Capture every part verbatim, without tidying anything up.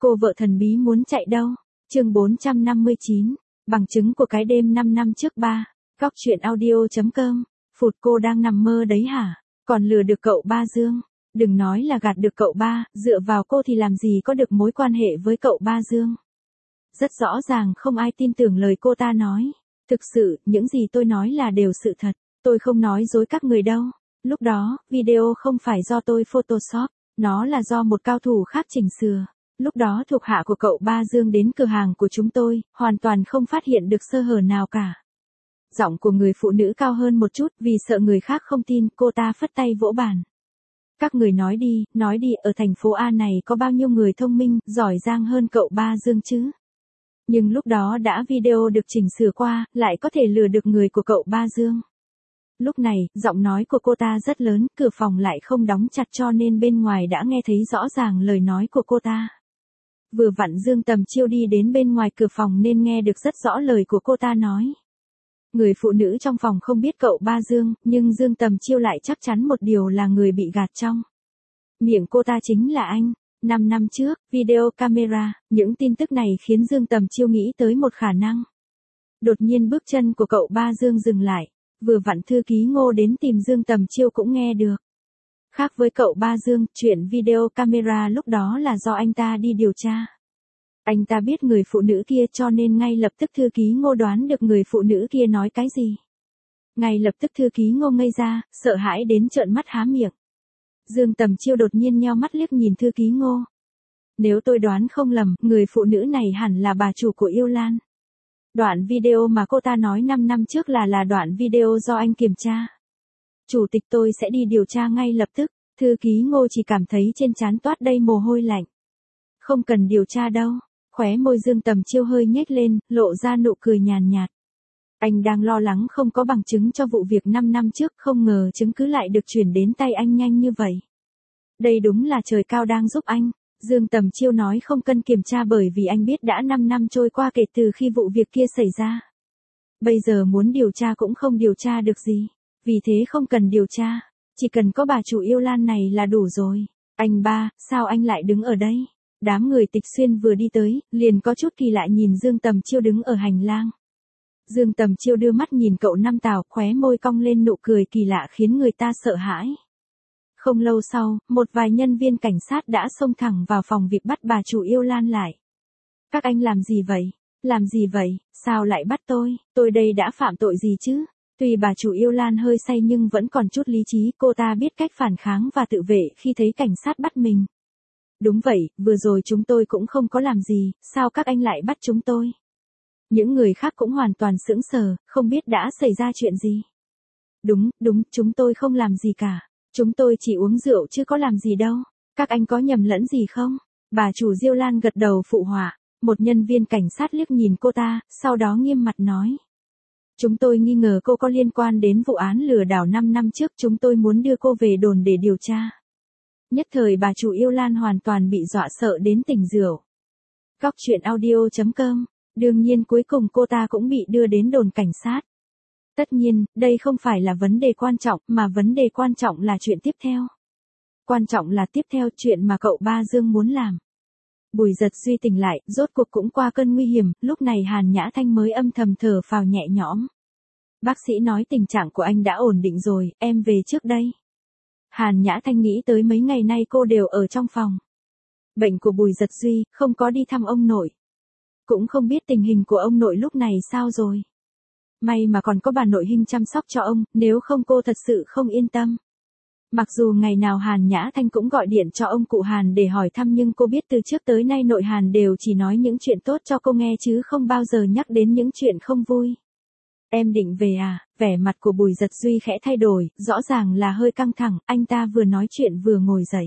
Cô vợ thần bí muốn chạy đâu? Chương bốn trăm năm mươi chín, bằng chứng của cái đêm năm năm trước ba. Góc truyện audio.com. Phụt, cô đang nằm mơ đấy hả? Còn lừa được cậu ba Dương? Đừng nói là gạt được cậu ba, dựa vào cô thì làm gì có được mối quan hệ với cậu ba Dương. Rất rõ ràng không ai tin tưởng lời cô ta nói. Thực sự, những gì tôi nói là đều sự thật. Tôi không nói dối các người đâu. Lúc đó, video không phải do tôi Photoshop, nó là do một cao thủ khác chỉnh sửa. Lúc đó thuộc hạ của cậu ba Dương đến cửa hàng của chúng tôi, hoàn toàn không phát hiện được sơ hở nào cả. Giọng của người phụ nữ cao hơn một chút, vì sợ người khác không tin, cô ta phất tay vỗ bàn. Các người nói đi, nói đi, ở thành phố A này có bao nhiêu người thông minh, giỏi giang hơn cậu ba Dương chứ? Nhưng lúc đó đã video được chỉnh sửa qua, lại có thể lừa được người của cậu ba Dương. Lúc này, giọng nói của cô ta rất lớn, cửa phòng lại không đóng chặt cho nên bên ngoài đã nghe thấy rõ ràng lời nói của cô ta. Vừa vặn Dương Tầm Chiêu đi đến bên ngoài cửa phòng nên nghe được rất rõ lời của cô ta nói. Người phụ nữ trong phòng không biết cậu ba Dương, nhưng Dương Tầm Chiêu lại chắc chắn một điều là người bị gạt trong miệng cô ta chính là anh. Năm năm trước, video camera, những tin tức này khiến Dương Tầm Chiêu nghĩ tới một khả năng. Đột nhiên bước chân của cậu ba Dương dừng lại, vừa vặn thư ký Ngô đến tìm Dương Tầm Chiêu cũng nghe được. Khác với cậu ba Dương, chuyện video camera lúc đó là do anh ta đi điều tra. Anh ta biết người phụ nữ kia cho nên ngay lập tức thư ký Ngô đoán được người phụ nữ kia nói cái gì. Ngay lập tức thư ký Ngô ngây ra, sợ hãi đến trợn mắt há miệng. Dương Tầm Chiêu đột nhiên nheo mắt liếc nhìn thư ký Ngô. Nếu tôi đoán không lầm, người phụ nữ này hẳn là bà chủ của Yêu Lan. Đoạn video mà cô ta nói năm năm trước là là đoạn video do anh kiểm tra. Chủ tịch tôi sẽ đi điều tra ngay lập tức, thư ký Ngô chỉ cảm thấy trên trán toát đầy mồ hôi lạnh. Không cần điều tra đâu, khóe môi Dương Tầm Chiêu hơi nhếch lên, lộ ra nụ cười nhàn nhạt. Anh đang lo lắng không có bằng chứng cho vụ việc năm năm trước, không ngờ chứng cứ lại được chuyển đến tay anh nhanh như vậy. Đây đúng là trời cao đang giúp anh. Dương Tầm Chiêu nói không cần kiểm tra bởi vì anh biết đã năm năm trôi qua kể từ khi vụ việc kia xảy ra. Bây giờ muốn điều tra cũng không điều tra được gì. Vì thế không cần điều tra, chỉ cần có bà chủ Yêu Lan này là đủ rồi. Anh ba, sao anh lại đứng ở đây? Đám người Tịch Xuyên vừa đi tới, liền có chút kỳ lạ nhìn Dương Tầm Chiêu đứng ở hành lang. Dương Tầm Chiêu đưa mắt nhìn cậu Năm Tào, khóe môi cong lên nụ cười kỳ lạ khiến người ta sợ hãi. Không lâu sau, một vài nhân viên cảnh sát đã xông thẳng vào phòng việc bắt bà chủ Yêu Lan lại. Các anh làm gì vậy? Làm gì vậy? Sao lại bắt tôi? Tôi đây đã phạm tội gì chứ? Tuy bà chủ Yêu Lan hơi say nhưng vẫn còn chút lý trí, cô ta biết cách phản kháng và tự vệ khi thấy cảnh sát bắt mình. Đúng vậy, vừa rồi chúng tôi cũng không có làm gì, sao các anh lại bắt chúng tôi? Những người khác cũng hoàn toàn sững sờ, không biết đã xảy ra chuyện gì. Đúng, đúng, chúng tôi không làm gì cả. Chúng tôi chỉ uống rượu chứ có làm gì đâu. Các anh có nhầm lẫn gì không? Bà chủ Diêu Lan gật đầu phụ họa. Một nhân viên cảnh sát liếc nhìn cô ta, sau đó nghiêm mặt nói. Chúng tôi nghi ngờ cô có liên quan đến vụ án lừa đảo năm năm trước, chúng tôi muốn đưa cô về đồn để điều tra. Nhất thời bà chủ Yêu Lan hoàn toàn bị dọa sợ đến tỉnh rượu. Góc truyện audio.com. Đương nhiên cuối cùng cô ta cũng bị đưa đến đồn cảnh sát. Tất nhiên, đây không phải là vấn đề quan trọng, mà vấn đề quan trọng là chuyện tiếp theo. Quan trọng là tiếp theo chuyện mà cậu ba Dương muốn làm. Bùi Giật Duy tỉnh lại, rốt cuộc cũng qua cơn nguy hiểm, lúc này Hàn Nhã Thanh mới âm thầm thở phào nhẹ nhõm. Bác sĩ nói tình trạng của anh đã ổn định rồi, em về trước đây. Hàn Nhã Thanh nghĩ tới mấy ngày nay cô đều ở trong phòng. Bệnh của Bùi Giật Duy, không có đi thăm ông nội. Cũng không biết tình hình của ông nội lúc này sao rồi. May mà còn có bà nội Hinh chăm sóc cho ông, nếu không cô thật sự không yên tâm. Mặc dù ngày nào Hàn Nhã Thanh cũng gọi điện cho ông cụ Hàn để hỏi thăm nhưng cô biết từ trước tới nay nội Hàn đều chỉ nói những chuyện tốt cho cô nghe chứ không bao giờ nhắc đến những chuyện không vui. Em định về à? Vẻ mặt của Bùi Giật Duy khẽ thay đổi, rõ ràng là hơi căng thẳng, anh ta vừa nói chuyện vừa ngồi dậy.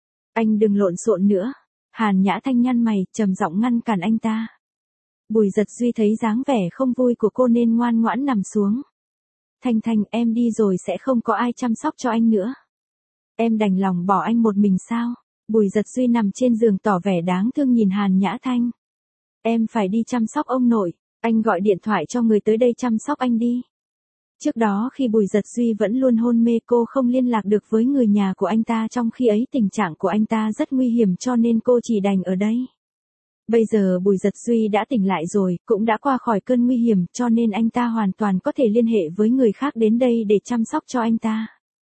Anh đừng lộn xộn nữa. Hàn Nhã Thanh nhăn mày, trầm giọng ngăn cản anh ta. Bùi Giật Duy thấy dáng vẻ không vui của cô nên ngoan ngoãn nằm xuống. Thanh Thanh, em đi rồi sẽ không có ai chăm sóc cho anh nữa. Em đành lòng bỏ anh một mình sao? Bùi Giật Duy nằm trên giường tỏ vẻ đáng thương nhìn Hàn Nhã Thanh. Em phải đi chăm sóc ông nội, anh gọi điện thoại cho người tới đây chăm sóc anh đi. Trước đó khi Bùi Giật Duy vẫn luôn hôn mê cô không liên lạc được với người nhà của anh ta, trong khi ấy tình trạng của anh ta rất nguy hiểm cho nên cô chỉ đành ở đây. Bây giờ Bùi Giật Duy đã tỉnh lại rồi, cũng đã qua khỏi cơn nguy hiểm, cho nên anh ta hoàn toàn có thể liên hệ với người khác đến đây để chăm sóc cho anh ta.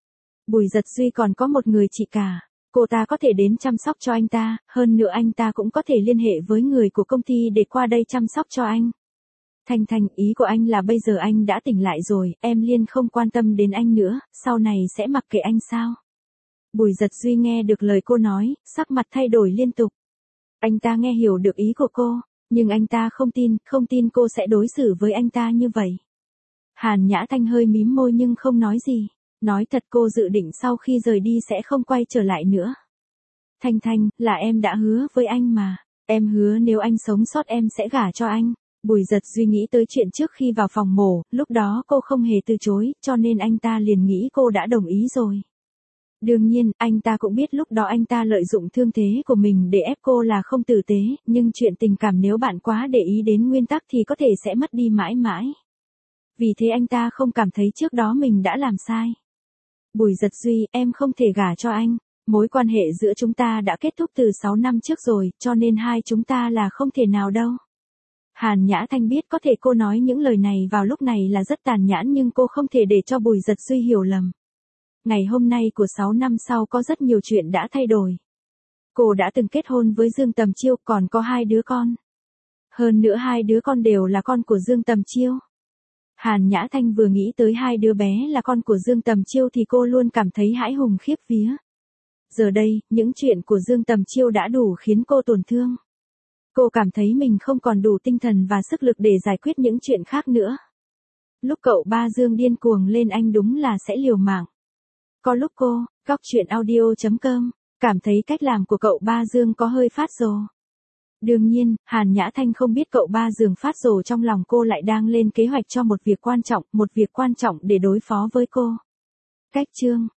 Bùi Giật Duy còn có một người chị cả, cô ta có thể đến chăm sóc cho anh ta, hơn nữa anh ta cũng có thể liên hệ với người của công ty để qua đây chăm sóc cho anh. Thanh Thanh, ý của anh là bây giờ anh đã tỉnh lại rồi, em Liên không quan tâm đến anh nữa, sau này sẽ mặc kệ anh sao? Bùi Giật Duy nghe được lời cô nói, sắc mặt thay đổi liên tục. Anh ta nghe hiểu được ý của cô, nhưng anh ta không tin, không tin cô sẽ đối xử với anh ta như vậy. Hàn Nhã Thanh hơi mím môi nhưng không nói gì. Nói thật cô dự định sau khi rời đi sẽ không quay trở lại nữa. Thanh Thanh, là em đã hứa với anh mà. Em hứa nếu anh sống sót em sẽ gả cho anh. Bùi Giật Duy nghĩ tới chuyện trước khi vào phòng mổ, lúc đó cô không hề từ chối, cho nên anh ta liền nghĩ cô đã đồng ý rồi. Đương nhiên, anh ta cũng biết lúc đó anh ta lợi dụng thương thế của mình để ép cô là không tử tế, nhưng chuyện tình cảm nếu bạn quá để ý đến nguyên tắc thì có thể sẽ mất đi mãi mãi. Vì thế anh ta không cảm thấy trước đó mình đã làm sai. Bùi Giật Duy, em không thể gả cho anh. Mối quan hệ giữa chúng ta đã kết thúc từ sáu năm trước rồi, cho nên hai chúng ta là không thể nào đâu. Hàn Nhã Thanh biết có thể cô nói những lời này vào lúc này là rất tàn nhẫn nhưng cô không thể để cho Bùi Giật Duy hiểu lầm. Ngày hôm nay của sáu năm sau có rất nhiều chuyện đã thay đổi. Cô đã từng kết hôn với Dương Tầm Chiêu, còn có hai đứa con. Hơn nữa hai đứa con đều là con của Dương Tầm Chiêu. Hàn Nhã Thanh vừa nghĩ tới hai đứa bé là con của Dương Tầm Chiêu thì cô luôn cảm thấy hãi hùng khiếp vía. Giờ đây, những chuyện của Dương Tầm Chiêu đã đủ khiến cô tổn thương. Cô cảm thấy mình không còn đủ tinh thần và sức lực để giải quyết những chuyện khác nữa. Lúc cậu ba Dương điên cuồng lên anh đúng là sẽ liều mạng. Có lúc cô, góc chuyện audio chấm com, cảm thấy cách làm của cậu ba Dương có hơi phát rồ. Đương nhiên, Hàn Nhã Thanh không biết cậu ba Dương phát rồ trong lòng cô lại đang lên kế hoạch cho một việc quan trọng, một việc quan trọng để đối phó với cô. Cách chương